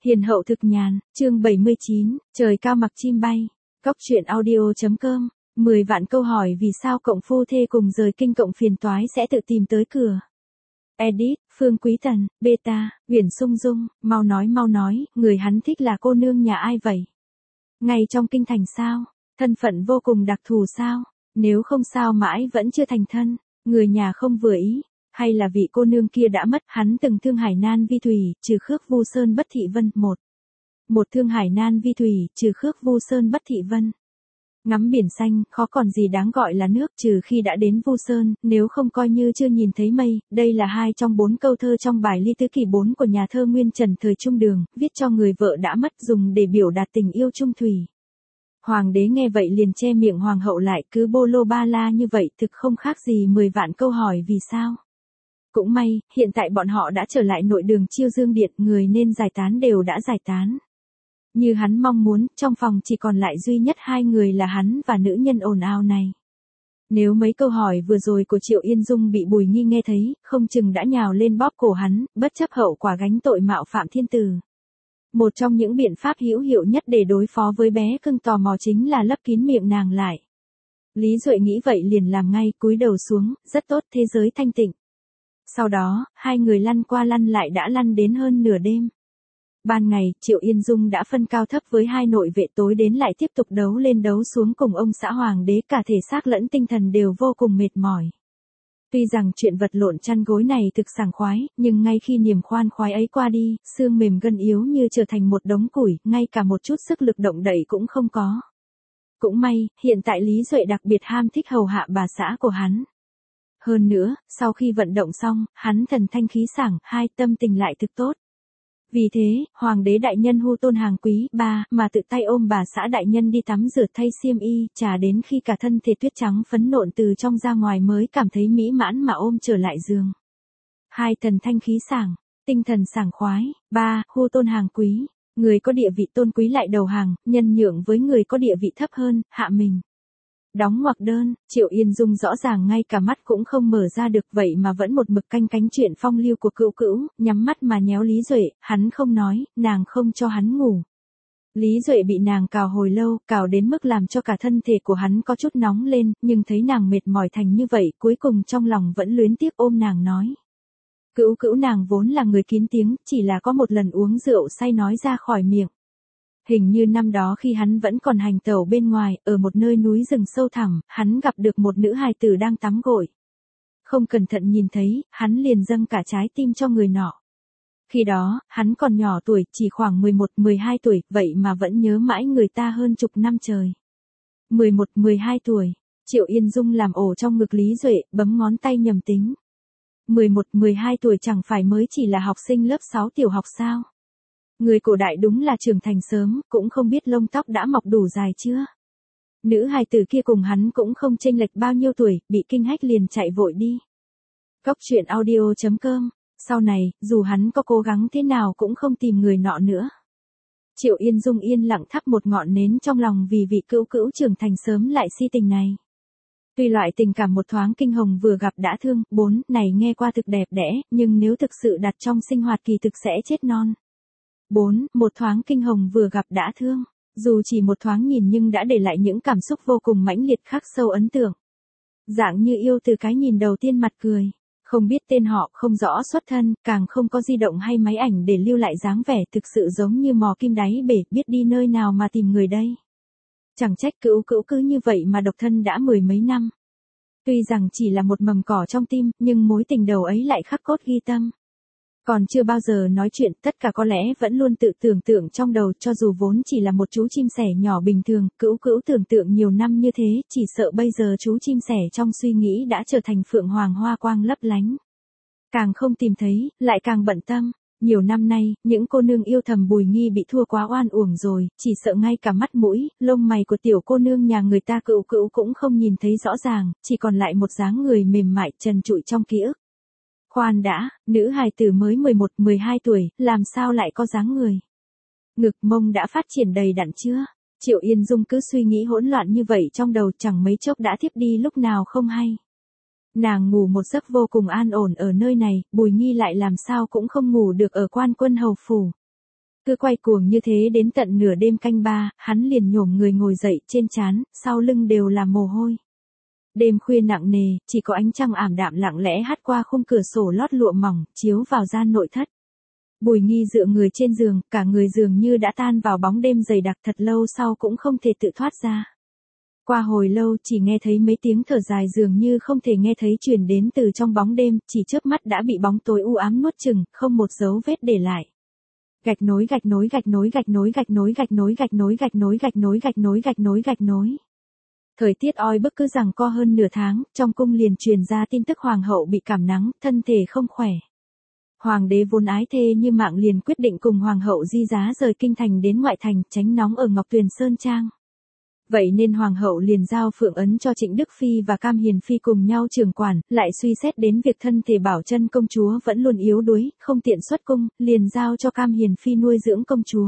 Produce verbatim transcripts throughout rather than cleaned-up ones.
Hiền hậu thực nhàn, chương bảy mươi chín, trời cao mặc chim bay. Cóc truyện audio.com, mười vạn câu hỏi vì sao cộng phu thê cùng rời kinh cộng phiền toái sẽ tự tìm tới cửa. Edit, Phương Quý Tần, Beta, Uyển Sung Dung, mau nói mau nói, người hắn thích là cô nương nhà ai vậy? Ngay trong kinh thành sao? Thân phận vô cùng đặc thù sao? Nếu không sao mãi vẫn chưa thành thân, người nhà không vừa ý, hay là vị cô nương kia đã mất, hắn từng thương hải nan vi thủy, trừ khước vu sơn bất thị vân, một. Một thương hải nan vi thủy, trừ khước vu sơn bất thị vân. Ngắm biển xanh, khó còn gì đáng gọi là nước, trừ khi đã đến Vu Sơn, nếu không coi như chưa nhìn thấy mây. Đây là hai trong bốn câu thơ trong bài Ly Tứ Kỷ bốn của nhà thơ Nguyên Trần thời Trung Đường, viết cho người vợ đã mất, dùng để biểu đạt tình yêu trung thủy. Hoàng đế nghe vậy liền che miệng hoàng hậu lại, cứ bô lô ba la như vậy thực không khác gì mười vạn câu hỏi vì sao. Cũng may, hiện tại bọn họ đã trở lại nội đường Chiêu Dương Điện, người nên giải tán đều đã giải tán. Như hắn mong muốn, trong phòng chỉ còn lại duy nhất hai người là hắn và nữ nhân ồn ào này. Nếu mấy câu hỏi vừa rồi của Triệu Yên Dung bị Bùi Nghi nghe thấy, không chừng đã nhào lên bóp cổ hắn, bất chấp hậu quả gánh tội mạo phạm thiên tử. Một trong những biện pháp hữu hiệu nhất để đối phó với bé cưng tò mò chính là lấp kín miệng nàng lại. Lý Duệ nghĩ vậy liền làm ngay, cúi đầu xuống, rất tốt, thế giới thanh tịnh. Sau đó, hai người lăn qua lăn lại đã lăn đến hơn nửa đêm. Ban ngày, Triệu Yên Dung đã phân cao thấp với hai nội vệ, tối đến lại tiếp tục đấu lên đấu xuống cùng ông xã hoàng đế, cả thể xác lẫn tinh thần đều vô cùng mệt mỏi. Tuy rằng chuyện vật lộn chăn gối này thực sảng khoái, nhưng ngay khi niềm khoan khoái ấy qua đi, xương mềm gân yếu như trở thành một đống củi, ngay cả một chút sức lực động đậy cũng không có. Cũng may, hiện tại Lý Duệ đặc biệt ham thích hầu hạ bà xã của hắn. Hơn nữa, sau khi vận động xong, hắn thần thanh khí sảng, hai tâm tình lại thực tốt. Vì thế, hoàng đế đại nhân hu tôn hàng quý ba mà tự tay ôm bà xã đại nhân đi tắm rửa thay xiêm y, trà đến khi cả thân thể tuyết trắng phấn nộn từ trong ra ngoài mới cảm thấy mỹ mãn mà ôm trở lại giường. Hai thần thanh khí sảng, tinh thần sảng khoái. Ba, hu tôn hàng quý, người có địa vị tôn quý lại đầu hàng, nhân nhượng với người có địa vị thấp hơn, hạ mình. Đóng ngoặc đơn, Triệu Yên Dung rõ ràng ngay cả mắt cũng không mở ra được, vậy mà vẫn một mực canh cánh chuyện phong lưu của cữu cữu, nhắm mắt mà nhéo Lý Duệ, hắn không nói, nàng không cho hắn ngủ. Lý Duệ bị nàng cào hồi lâu, cào đến mức làm cho cả thân thể của hắn có chút nóng lên, nhưng thấy nàng mệt mỏi thành như vậy, cuối cùng trong lòng vẫn luyến tiếc ôm nàng nói. Cữu cữu nàng vốn là người kín tiếng, chỉ là có một lần uống rượu say nói ra khỏi miệng. Hình như năm đó khi hắn vẫn còn hành tẩu bên ngoài, ở một nơi núi rừng sâu thẳm, hắn gặp được một nữ hài tử đang tắm gội. Không cẩn thận nhìn thấy, hắn liền dâng cả trái tim cho người nọ. Khi đó, hắn còn nhỏ tuổi, chỉ khoảng mười một mười hai tuổi, vậy mà vẫn nhớ mãi người ta hơn chục năm trời. mười một mười hai tuổi, Triệu Yên Dung làm ổ trong ngực Lý Duệ, bấm ngón tay nhầm tính. mười một mười hai tuổi chẳng phải mới chỉ là học sinh lớp sáu tiểu học sao? Người cổ đại đúng là trưởng thành sớm, cũng không biết lông tóc đã mọc đủ dài chưa. Nữ hài tử kia cùng hắn cũng không chênh lệch bao nhiêu tuổi, bị kinh hách liền chạy vội đi. Cóc truyện audio.com, sau này, dù hắn có cố gắng thế nào cũng không tìm người nọ nữa. Triệu Yên Dung yên lặng thắp một ngọn nến trong lòng vì vị cữu cữu trưởng thành sớm lại si tình này. Tuy loại tình cảm một thoáng kinh hồng vừa gặp đã thương, bốn, này nghe qua thực đẹp đẽ, nhưng nếu thực sự đặt trong sinh hoạt kỳ thực sẽ chết non. bốn. Một thoáng kinh hồng vừa gặp đã thương. Dù chỉ một thoáng nhìn nhưng đã để lại những cảm xúc vô cùng mãnh liệt khắc sâu ấn tượng. Dạng như yêu từ cái nhìn đầu tiên mặt cười. Không biết tên họ, không rõ xuất thân, càng không có di động hay máy ảnh để lưu lại dáng vẻ, thực sự giống như mò kim đáy bể, biết đi nơi nào mà tìm người đây. Chẳng trách cữu cữu cứ như vậy mà độc thân đã mười mấy năm. Tuy rằng chỉ là một mầm cỏ trong tim, nhưng mối tình đầu ấy lại khắc cốt ghi tâm. Còn chưa bao giờ nói chuyện, tất cả có lẽ vẫn luôn tự tưởng tượng trong đầu, cho dù vốn chỉ là một chú chim sẻ nhỏ bình thường, cữu cữu tưởng tượng nhiều năm như thế, chỉ sợ bây giờ chú chim sẻ trong suy nghĩ đã trở thành phượng hoàng hoa quang lấp lánh. Càng không tìm thấy, lại càng bận tâm. Nhiều năm nay, những cô nương yêu thầm Bùi Nghi bị thua quá oan uổng rồi, chỉ sợ ngay cả mắt mũi, lông mày của tiểu cô nương nhà người ta cữu cữu cũng không nhìn thấy rõ ràng, chỉ còn lại một dáng người mềm mại trần trụi trong ký ức. Khoan đã, nữ hài tử mới mười một mười hai tuổi, làm sao lại có dáng người? Ngực mông đã phát triển đầy đặn chưa? Triệu Yên Dung cứ suy nghĩ hỗn loạn như vậy trong đầu, chẳng mấy chốc đã thiếp đi lúc nào không hay. Nàng ngủ một giấc vô cùng an ổn ở nơi này, Bùi Nghi lại làm sao cũng không ngủ được ở Quan Quân hầu phủ. Cứ quay cuồng như thế đến tận nửa đêm canh ba, hắn liền nhổm người ngồi dậy, trên trán, sau lưng đều là mồ hôi. Đêm khuya nặng nề, chỉ có ánh trăng ảm đạm lặng lẽ hắt qua khung cửa sổ lót lụa mỏng, chiếu vào gian nội thất. Bùi Nghi dựa người trên giường, cả người dường như đã tan vào bóng đêm dày đặc, thật lâu sau cũng không thể tự thoát ra. Qua hồi lâu chỉ nghe thấy mấy tiếng thở dài dường như không thể nghe thấy truyền đến từ trong bóng đêm, chỉ chớp mắt đã bị bóng tối u ám nuốt chửng, không một dấu vết để lại. Gạch nối gạch nối gạch nối gạch nối gạch nối gạch nối gạch nối gạch nối gạch nối gạch nối gạch nối gạch nối. Thời tiết oi bức cứ giằng co hơn nửa tháng, trong cung liền truyền ra tin tức hoàng hậu bị cảm nắng, thân thể không khỏe. Hoàng đế vốn ái thê như mạng liền quyết định cùng hoàng hậu di giá rời kinh thành đến ngoại thành, tránh nóng ở Ngọc Tuyền Sơn Trang. Vậy nên hoàng hậu liền giao phượng ấn cho Trịnh Đức Phi và Cam Hiền Phi cùng nhau trưởng quản, lại suy xét đến việc thân thể Bảo Chân công chúa vẫn luôn yếu đuối, không tiện xuất cung, liền giao cho Cam Hiền Phi nuôi dưỡng công chúa.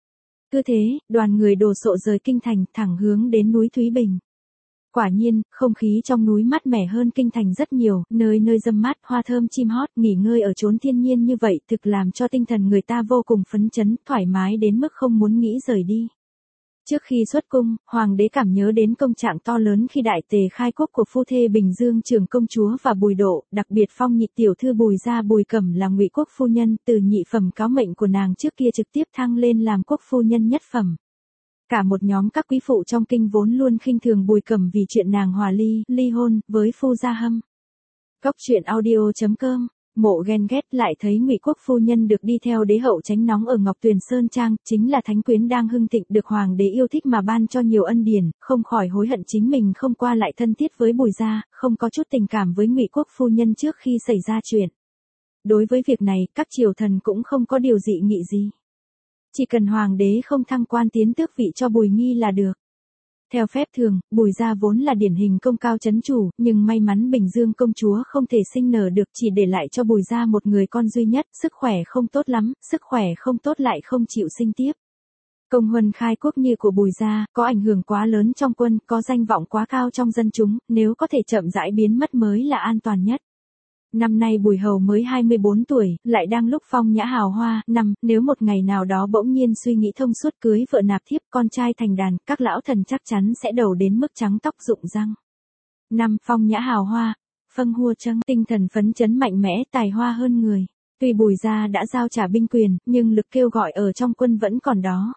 Cứ thế, đoàn người đồ sộ rời kinh thành, thẳng hướng đến núi Thúy Bình. Quả nhiên, không khí trong núi mát mẻ hơn kinh thành rất nhiều, nơi nơi râm mát, hoa thơm chim hót, nghỉ ngơi ở chốn thiên nhiên như vậy, thực làm cho tinh thần người ta vô cùng phấn chấn, thoải mái đến mức không muốn nghĩ rời đi. Trước khi xuất cung, hoàng đế cảm nhớ đến công trạng to lớn khi đại tề khai quốc của phu thê Bình Dương Trưởng công chúa và Bùi Độ, đặc biệt phong nhị tiểu thư Bùi gia Bùi Cẩm là Ngụy quốc phu nhân, từ nhị phẩm cáo mệnh của nàng trước kia trực tiếp thăng lên làm quốc phu nhân nhất phẩm. Cả một nhóm các quý phụ trong kinh vốn luôn khinh thường Bùi Cẩm vì chuyện nàng hòa ly, ly hôn với phu gia Hâm. Cóc truyện audio chấm com. Mộ ghen ghét lại thấy Ngụy quốc phu nhân được đi theo đế hậu tránh nóng ở Ngọc Tuyền Sơn Trang, chính là thánh quyến đang hưng thịnh, được hoàng đế yêu thích mà ban cho nhiều ân điển, không khỏi hối hận chính mình không qua lại thân thiết với Bùi gia, không có chút tình cảm với Ngụy quốc phu nhân trước khi xảy ra chuyện. Đối với việc này, các triều thần cũng không có điều dị nghị gì. Chỉ cần hoàng đế không thăng quan tiến tước vị cho Bùi Nghi là được. Theo phép thường, Bùi gia vốn là điển hình công cao chấn chủ, nhưng may mắn Bình Dương công chúa không thể sinh nở được, chỉ để lại cho Bùi gia một người con duy nhất, sức khỏe không tốt lắm, sức khỏe không tốt lại không chịu sinh tiếp. Công huân khai quốc như của Bùi gia, có ảnh hưởng quá lớn trong quân, có danh vọng quá cao trong dân chúng, nếu có thể chậm rãi biến mất mới là an toàn nhất. Năm nay Bùi Hầu mới hai mươi bốn tuổi, lại đang lúc phong nhã hào hoa, năm, nếu một ngày nào đó bỗng nhiên suy nghĩ thông suốt cưới vợ nạp thiếp, con trai thành đàn, các lão thần chắc chắn sẽ đầu đến mức trắng tóc rụng răng. Năm, phong nhã hào hoa, phân hua trăng, tinh thần phấn chấn mạnh mẽ, tài hoa hơn người. Tuy Bùi gia đã giao trả binh quyền, nhưng lực kêu gọi ở trong quân vẫn còn đó.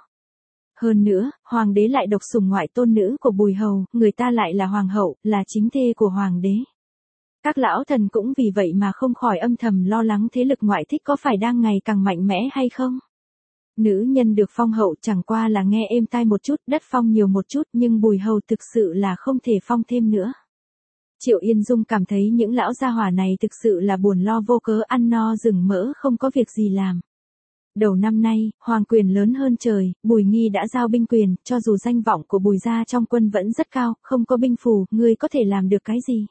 Hơn nữa, hoàng đế lại độc sủng ngoại tôn nữ của Bùi Hầu, người ta lại là hoàng hậu, là chính thê của hoàng đế. Các lão thần cũng vì vậy mà không khỏi âm thầm lo lắng thế lực ngoại thích có phải đang ngày càng mạnh mẽ hay không. Nữ nhân được phong hậu chẳng qua là nghe êm tai một chút, đất phong nhiều một chút, nhưng Bùi Hầu thực sự là không thể phong thêm nữa. Triệu Yên Dung cảm thấy những lão gia hỏa này thực sự là buồn lo vô cớ, ăn no rừng mỡ không có việc gì làm. Đầu năm nay, hoàng quyền lớn hơn trời, Bùi Nghi đã giao binh quyền, cho dù danh vọng của Bùi gia trong quân vẫn rất cao, không có binh phù, ngươi có thể làm được cái gì?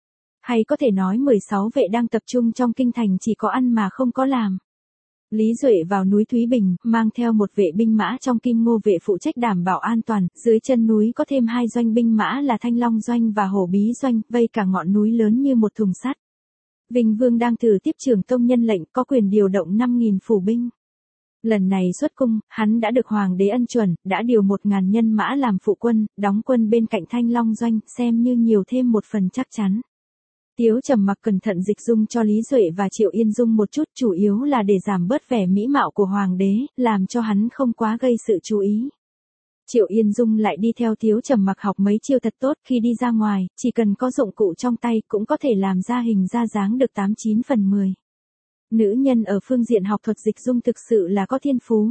Hay có thể nói mười sáu vệ đang tập trung trong kinh thành chỉ có ăn mà không có làm. Lý Duệ vào núi Thúy Bình, mang theo một vệ binh mã trong Kim Ngô vệ phụ trách đảm bảo an toàn, dưới chân núi có thêm hai doanh binh mã là Thanh Long doanh và Hổ Bí doanh, vây cả ngọn núi lớn như một thùng sắt. Vinh Vương đang thử tiếp trưởng tông nhân lệnh, có quyền điều động năm nghìn phủ binh. Lần này xuất cung, hắn đã được hoàng đế ân chuẩn, đã điều một ngàn nhân mã làm phụ quân, đóng quân bên cạnh Thanh Long doanh, xem như nhiều thêm một phần chắc chắn. Tiếu Trầm Mặc cẩn thận dịch dung cho Lý Duệ và Triệu Yên Dung một chút, chủ yếu là để giảm bớt vẻ mỹ mạo của hoàng đế, làm cho hắn không quá gây sự chú ý. Triệu Yên Dung lại đi theo Tiếu Trầm Mặc học mấy chiêu thật tốt, khi đi ra ngoài, chỉ cần có dụng cụ trong tay cũng có thể làm ra hình ra dáng được tám chín phần mười. Nữ nhân ở phương diện học thuật dịch dung thực sự là có thiên phú.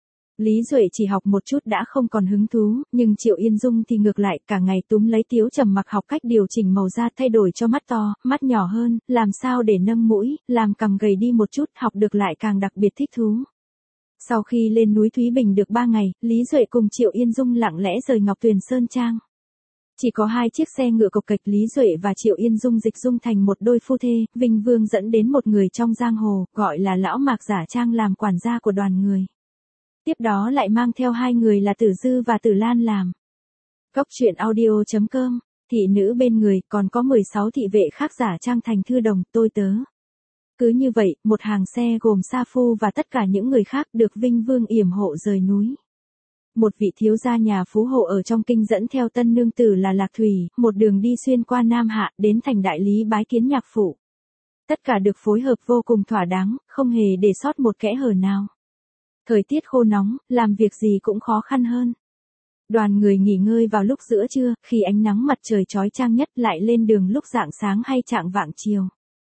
Lý Duệ chỉ học một chút đã không còn hứng thú, nhưng Triệu Yên Dung thì ngược lại, cả ngày túm lấy Tiếu Trầm Mặc học cách điều chỉnh màu da, thay đổi cho mắt to, mắt nhỏ hơn, làm sao để nâng mũi, làm cằm gầy đi một chút, học được lại càng đặc biệt thích thú. Sau khi lên núi Thúy Bình được ba ngày, Lý Duệ cùng Triệu Yên Dung lặng lẽ rời Ngọc Tuyền Sơn Trang. Chỉ có hai chiếc xe ngựa cộc cạch, Lý Duệ và Triệu Yên Dung dịch dung thành một đôi phu thê, Vinh Vương dẫn đến một người trong giang hồ, gọi là lão Mạc giả trang làm quản gia của đoàn người. Tiếp đó lại mang theo hai người là Tử Dư và Tử Lan làm. Cóc truyện audio chấm com, thị nữ bên người, còn có mười sáu thị vệ khác giả trang thành thư đồng, tôi tớ. Cứ như vậy, một hàng xe gồm Sa Phu và tất cả những người khác được Vinh Vương yểm hộ rời núi. Một vị thiếu gia nhà phú hộ ở trong kinh dẫn theo tân nương tử là Lạc Thủy, một đường đi xuyên qua Nam Hạ đến thành đại lý bái kiến nhạc phụ. Tất cả được phối hợp vô cùng thỏa đáng, không hề để sót một kẽ hở nào. Thời tiết khô nóng, làm việc gì cũng khó khăn hơn. Đoàn người nghỉ ngơi vào lúc giữa trưa, khi ánh nắng mặt trời chói chang nhất lại lên đường lúc rạng sáng hay chạng vạng chiều.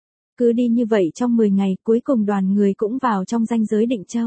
Cứ đi như vậy trong mười ngày, cuối cùng đoàn người cũng vào trong ranh giới Định Châu.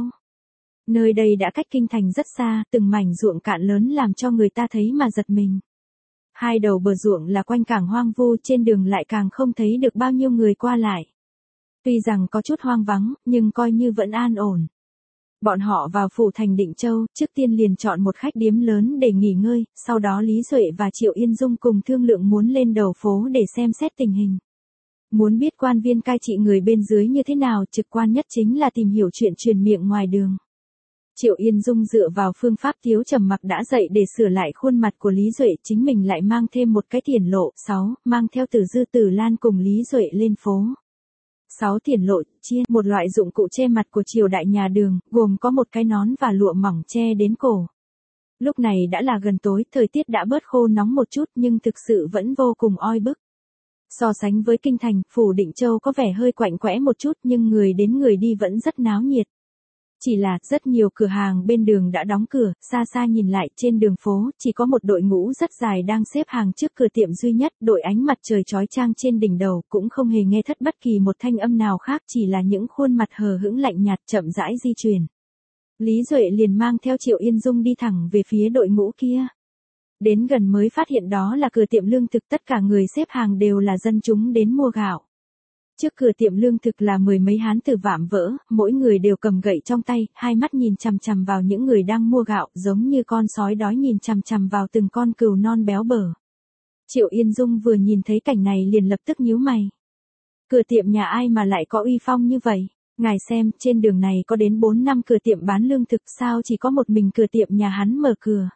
Nơi đây đã cách kinh thành rất xa, từng mảnh ruộng cạn lớn làm cho người ta thấy mà giật mình. Hai đầu bờ ruộng là quanh cảng hoang vu, trên đường lại càng không thấy được bao nhiêu người qua lại. Tuy rằng có chút hoang vắng, nhưng coi như vẫn an ổn. Bọn họ vào phủ thành Định Châu, trước tiên liền chọn một khách điếm lớn để nghỉ ngơi, sau đó Lý Duệ và Triệu Yên Dung cùng thương lượng muốn lên đầu phố để xem xét tình hình. Muốn biết quan viên cai trị người bên dưới như thế nào, trực quan nhất chính là tìm hiểu chuyện truyền miệng ngoài đường. Triệu Yên Dung dựa vào phương pháp thiếu trầm mặc đã dạy để sửa lại khuôn mặt của Lý Duệ, chính mình lại mang thêm một cái tiền lộ. sáu. Mang theo Tử Dư Tử Lan cùng Lý Duệ lên phố. sáu. Tiền lộ, chiên, một loại dụng cụ che mặt của triều đại nhà Đường, gồm có một cái nón và lụa mỏng che đến cổ. Lúc này đã là gần tối, thời tiết đã bớt khô nóng một chút nhưng thực sự vẫn vô cùng oi bức. So sánh với kinh thành, phủ Định Châu có vẻ hơi quạnh quẽ một chút nhưng người đến người đi vẫn rất náo nhiệt. Chỉ là, rất nhiều cửa hàng bên đường đã đóng cửa, xa xa nhìn lại, trên đường phố, chỉ có một đội ngũ rất dài đang xếp hàng trước cửa tiệm duy nhất, đội ánh mặt trời chói chang trên đỉnh đầu, cũng không hề nghe thất bất kỳ một thanh âm nào khác, chỉ là những khuôn mặt hờ hững lạnh nhạt chậm rãi di chuyển. Lý Duệ liền mang theo Triệu Yên Dung đi thẳng về phía đội ngũ kia. Đến gần mới phát hiện đó là cửa tiệm lương thực, tất cả người xếp hàng đều là dân chúng đến mua gạo. Trước cửa tiệm lương thực là mười mấy hán tử vạm vỡ, mỗi người đều cầm gậy trong tay, hai mắt nhìn chằm chằm vào những người đang mua gạo, giống như con sói đói nhìn chằm chằm vào từng con cừu non béo bở. Triệu Yên Dung vừa nhìn thấy cảnh này liền lập tức nhíu mày. Cửa tiệm nhà ai mà lại có uy phong như vậy? Ngài xem, trên đường này có đến bốn năm cửa tiệm bán lương thực, sao chỉ có một mình cửa tiệm nhà hắn mở cửa?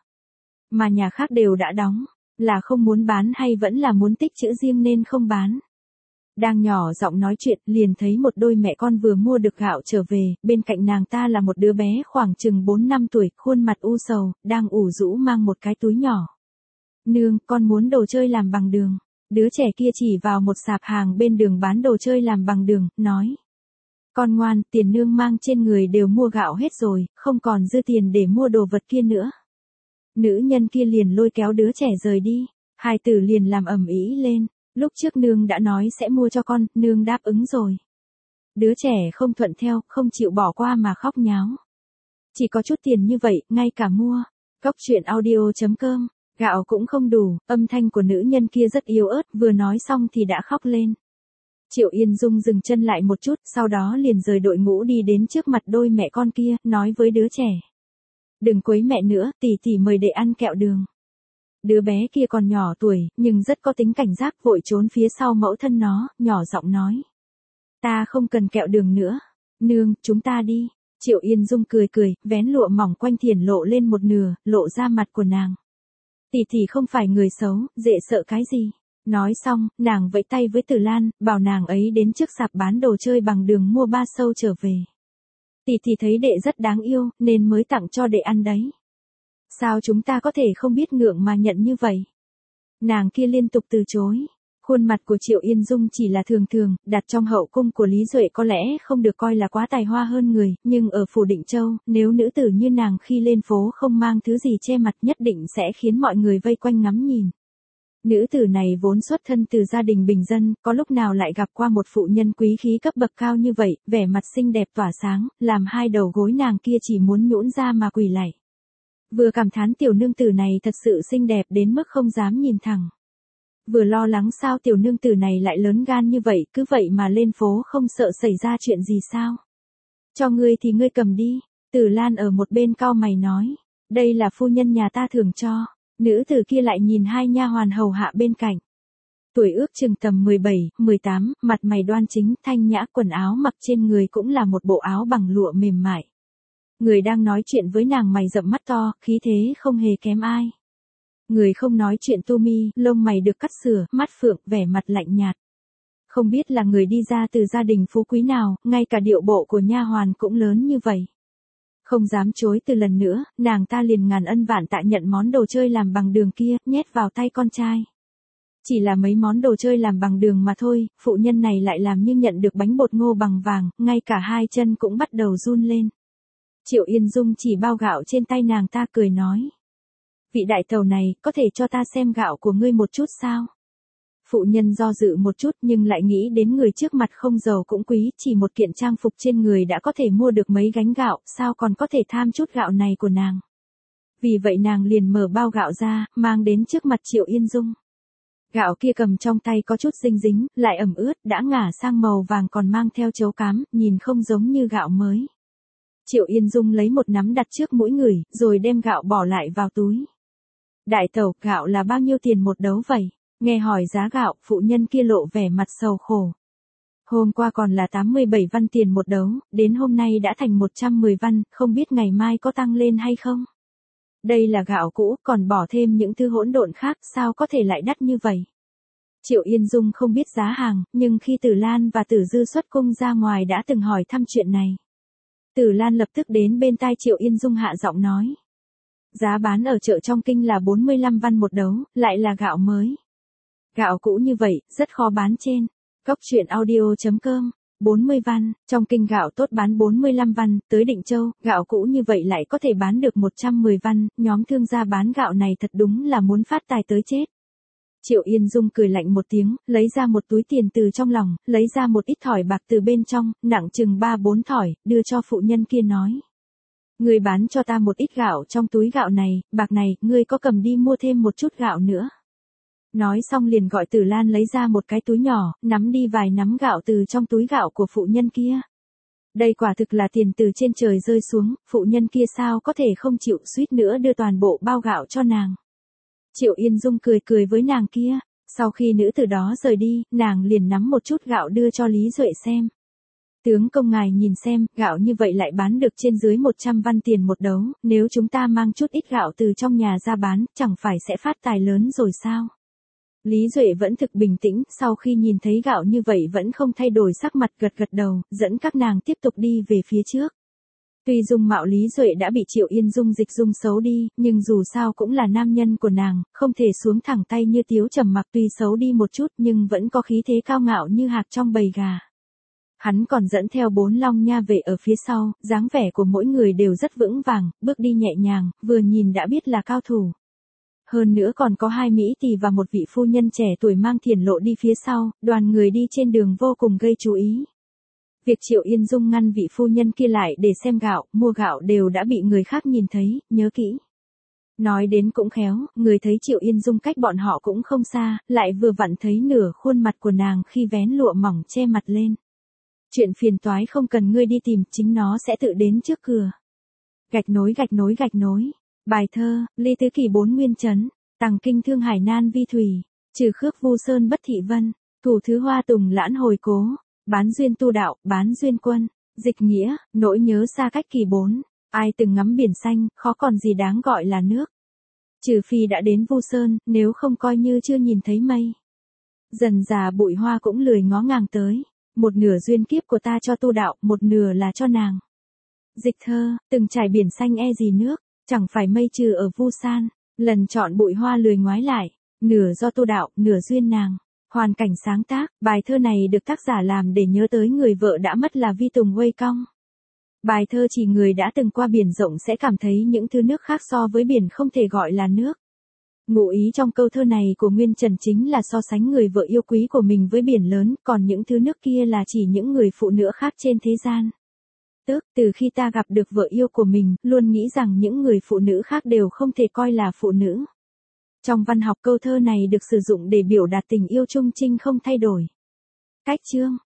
Mà nhà khác đều đã đóng, là không muốn bán hay vẫn là muốn tích trữ riêng nên không bán? Đang nhỏ giọng nói chuyện, liền thấy một đôi mẹ con vừa mua được gạo trở về, bên cạnh nàng ta là một đứa bé khoảng chừng bốn năm tuổi, khuôn mặt u sầu, đang ủ rũ mang một cái túi nhỏ. Nương, con muốn đồ chơi làm bằng đường. Đứa trẻ kia chỉ vào một sạp hàng bên đường bán đồ chơi làm bằng đường, nói. Con ngoan, tiền nương mang trên người đều mua gạo hết rồi, không còn dư tiền để mua đồ vật kia nữa. Nữ nhân kia liền lôi kéo đứa trẻ rời đi, hai tử liền làm ầm ĩ lên. Lúc trước nương đã nói sẽ mua cho con, nương đáp ứng rồi. Đứa trẻ không thuận theo, không chịu bỏ qua mà khóc nháo. Chỉ có chút tiền như vậy, ngay cả mua. Cóc truyện audio chấm com, gạo cũng không đủ, âm thanh của nữ nhân kia rất yếu ớt, vừa nói xong thì đã khóc lên. Triệu Yên Dung dừng chân lại một chút, sau đó liền rời đội ngũ đi đến trước mặt đôi mẹ con kia, nói với đứa trẻ. Đừng quấy mẹ nữa, tỷ tỷ mời để ăn kẹo đường. Đứa bé kia còn nhỏ tuổi, nhưng rất có tính cảnh giác, vội trốn phía sau mẫu thân nó, nhỏ giọng nói. Ta không cần kẹo đường nữa. Nương, chúng ta đi. Triệu Yên Dung cười cười, vén lụa mỏng quanh thiền lộ lên một nửa, lộ ra mặt của nàng. Tỷ tỷ không phải người xấu, dễ sợ cái gì. Nói xong, nàng vẫy tay với Tử Lan, bảo nàng ấy đến trước sạp bán đồ chơi bằng đường mua ba sâu trở về. Tỷ tỷ thấy đệ rất đáng yêu, nên mới tặng cho đệ ăn đấy. Sao chúng ta có thể không biết ngượng mà nhận như vậy? Nàng kia liên tục từ chối. Khuôn mặt của Triệu Yên Dung chỉ là thường thường, đặt trong hậu cung của Lý Duệ có lẽ không được coi là quá tài hoa hơn người, nhưng ở phủ Định Châu, nếu nữ tử như nàng khi lên phố không mang thứ gì che mặt nhất định sẽ khiến mọi người vây quanh ngắm nhìn. Nữ tử này vốn xuất thân từ gia đình bình dân, có lúc nào lại gặp qua một phụ nhân quý khí cấp bậc cao như vậy, vẻ mặt xinh đẹp tỏa sáng, làm hai đầu gối nàng kia chỉ muốn nhũn ra mà quỳ lạy. Vừa cảm thán tiểu nương tử này thật sự xinh đẹp đến mức không dám nhìn thẳng. Vừa lo lắng sao tiểu nương tử này lại lớn gan như vậy, cứ vậy mà lên phố không sợ xảy ra chuyện gì sao? Cho ngươi thì ngươi cầm đi. Tử Lan ở một bên cau mày nói. Đây là phu nhân nhà ta thường cho. Nữ tử kia lại nhìn hai nha hoàn hầu hạ bên cạnh. Tuổi ước chừng tầm mười bảy, mười tám, mặt mày đoan chính, thanh nhã, quần áo mặc trên người cũng là một bộ áo bằng lụa mềm mại. Người đang nói chuyện với nàng mày rậm mắt to, khí thế không hề kém ai. Người không nói chuyện tu mi, lông mày được cắt sửa, mắt phượng, vẻ mặt lạnh nhạt. Không biết là người đi ra từ gia đình phú quý nào, ngay cả điệu bộ của nha hoàn cũng lớn như vậy. Không dám chối từ lần nữa, nàng ta liền ngàn ân vạn tạ nhận món đồ chơi làm bằng đường kia, nhét vào tay con trai. Chỉ là mấy món đồ chơi làm bằng đường mà thôi, phụ nhân này lại làm như nhận được bánh bột ngô bằng vàng, ngay cả hai chân cũng bắt đầu run lên. Triệu Yên Dung chỉ bao gạo trên tay nàng ta cười nói. Vị đại tàu này, có thể cho ta xem gạo của ngươi một chút sao? Phụ nhân do dự một chút nhưng lại nghĩ đến người trước mặt không giàu cũng quý, chỉ một kiện trang phục trên người đã có thể mua được mấy gánh gạo, sao còn có thể tham chút gạo này của nàng. Vì vậy nàng liền mở bao gạo ra, mang đến trước mặt Triệu Yên Dung. Gạo kia cầm trong tay có chút dinh dính, lại ẩm ướt, đã ngả sang màu vàng còn mang theo chấu cám, nhìn không giống như gạo mới. Triệu Yên Dung lấy một nắm đặt trước mũi người, rồi đem gạo bỏ lại vào túi. Đại tẩu, gạo là bao nhiêu tiền một đấu vậy? Nghe hỏi giá gạo, phụ nhân kia lộ vẻ mặt sầu khổ. Hôm qua còn là tám mươi bảy văn tiền một đấu, đến hôm nay đã thành một trăm mười văn, không biết ngày mai có tăng lên hay không? Đây là gạo cũ, còn bỏ thêm những thứ hỗn độn khác, sao có thể lại đắt như vậy? Triệu Yên Dung không biết giá hàng, nhưng khi Tử Lan và Tử Dư xuất cung ra ngoài đã từng hỏi thăm chuyện này. Tử Lan lập tức đến bên tai Triệu Yên Dung hạ giọng nói. Giá bán ở chợ trong kinh là bốn mươi lăm văn một đấu, lại là gạo mới. Gạo cũ như vậy, rất khó bán trên. Cóc truyện audio chấm com, bốn mươi văn, trong kinh gạo tốt bán bốn mươi lăm văn, tới Định Châu, gạo cũ như vậy lại có thể bán được một trăm mười văn, nhóm thương gia bán gạo này thật đúng là muốn phát tài tới chết. Triệu Yên Dung cười lạnh một tiếng, lấy ra một túi tiền từ trong lòng, lấy ra một ít thỏi bạc từ bên trong, nặng chừng ba bốn thỏi, đưa cho phụ nhân kia nói. Ngươi bán cho ta một ít gạo trong túi gạo này, bạc này, ngươi có cầm đi mua thêm một chút gạo nữa. Nói xong liền gọi Tử Lan lấy ra một cái túi nhỏ, nắm đi vài nắm gạo từ trong túi gạo của phụ nhân kia. Đây quả thực là tiền từ trên trời rơi xuống, phụ nhân kia sao có thể không chịu, suýt nữa đưa toàn bộ bao gạo cho nàng. Triệu Yên Dung cười cười với nàng kia, sau khi nữ từ đó rời đi, nàng liền nắm một chút gạo đưa cho Lý Duệ xem. Tướng công ngài nhìn xem, gạo như vậy lại bán được trên dưới một trăm văn tiền một đấu, nếu chúng ta mang chút ít gạo từ trong nhà ra bán, chẳng phải sẽ phát tài lớn rồi sao? Lý Duệ vẫn thực bình tĩnh, sau khi nhìn thấy gạo như vậy vẫn không thay đổi sắc mặt, gật gật đầu, dẫn các nàng tiếp tục đi về phía trước. Tuy dung mạo Lý Duệ đã bị Triệu Yên Dung dịch dung xấu đi, nhưng dù sao cũng là nam nhân của nàng, không thể xuống thẳng tay như Tiếu Trầm Mặc, tuy xấu đi một chút nhưng vẫn có khí thế cao ngạo như hạc trong bầy gà. Hắn còn dẫn theo bốn long nha vệ ở phía sau, dáng vẻ của mỗi người đều rất vững vàng, bước đi nhẹ nhàng, vừa nhìn đã biết là cao thủ. Hơn nữa còn có hai mỹ tỳ và một vị phu nhân trẻ tuổi mang thiền lộ đi phía sau, đoàn người đi trên đường vô cùng gây chú ý. Việc Triệu Yên Dung ngăn vị phu nhân kia lại để xem gạo, mua gạo đều đã bị người khác nhìn thấy, nhớ kỹ. Nói đến cũng khéo, người thấy Triệu Yên Dung cách bọn họ cũng không xa, lại vừa vặn thấy nửa khuôn mặt của nàng khi vén lụa mỏng che mặt lên. Chuyện phiền toái không cần ngươi đi tìm, chính nó sẽ tự đến trước cửa. Gạch nối gạch nối gạch nối. Bài thơ, Ly Tứ Kỳ Bốn Nguyên Chấn, Tằng Kinh Thương Hải Nan Vi Thủy, Trừ Khước Vu Sơn Bất Thị Vân, Thủ Thứ Hoa Tùng Lãn Hồi Cố, Bán Duyên Tu Đạo, Bán Duyên Quân, Dịch Nghĩa, Nỗi Nhớ Xa Cách Kỳ Bốn, ai từng ngắm biển xanh, khó còn gì đáng gọi là nước. Trừ phi đã đến Vu Sơn, nếu không coi như chưa nhìn thấy mây. Dần già bụi hoa cũng lười ngó ngàng tới, một nửa duyên kiếp của ta cho tu đạo, một nửa là cho nàng. Dịch thơ, từng trải biển xanh e gì nước. Chẳng phải mây trừ ở Vu San, lần chọn bụi hoa lười ngoái lại, nửa do tu đạo, nửa duyên nàng. Hoàn cảnh sáng tác, bài thơ này được tác giả làm để nhớ tới người vợ đã mất là Vi Tùng Huê Cong. Bài thơ chỉ người đã từng qua biển rộng sẽ cảm thấy những thứ nước khác so với biển không thể gọi là nước. Ngụ ý trong câu thơ này của Nguyên Trần chính là so sánh người vợ yêu quý của mình với biển lớn, còn những thứ nước kia là chỉ những người phụ nữ khác trên thế gian. Tức, từ khi ta gặp được vợ yêu của mình, luôn nghĩ rằng những người phụ nữ khác đều không thể coi là phụ nữ. Trong văn học câu thơ này được sử dụng để biểu đạt tình yêu trung trinh không thay đổi. Cách chương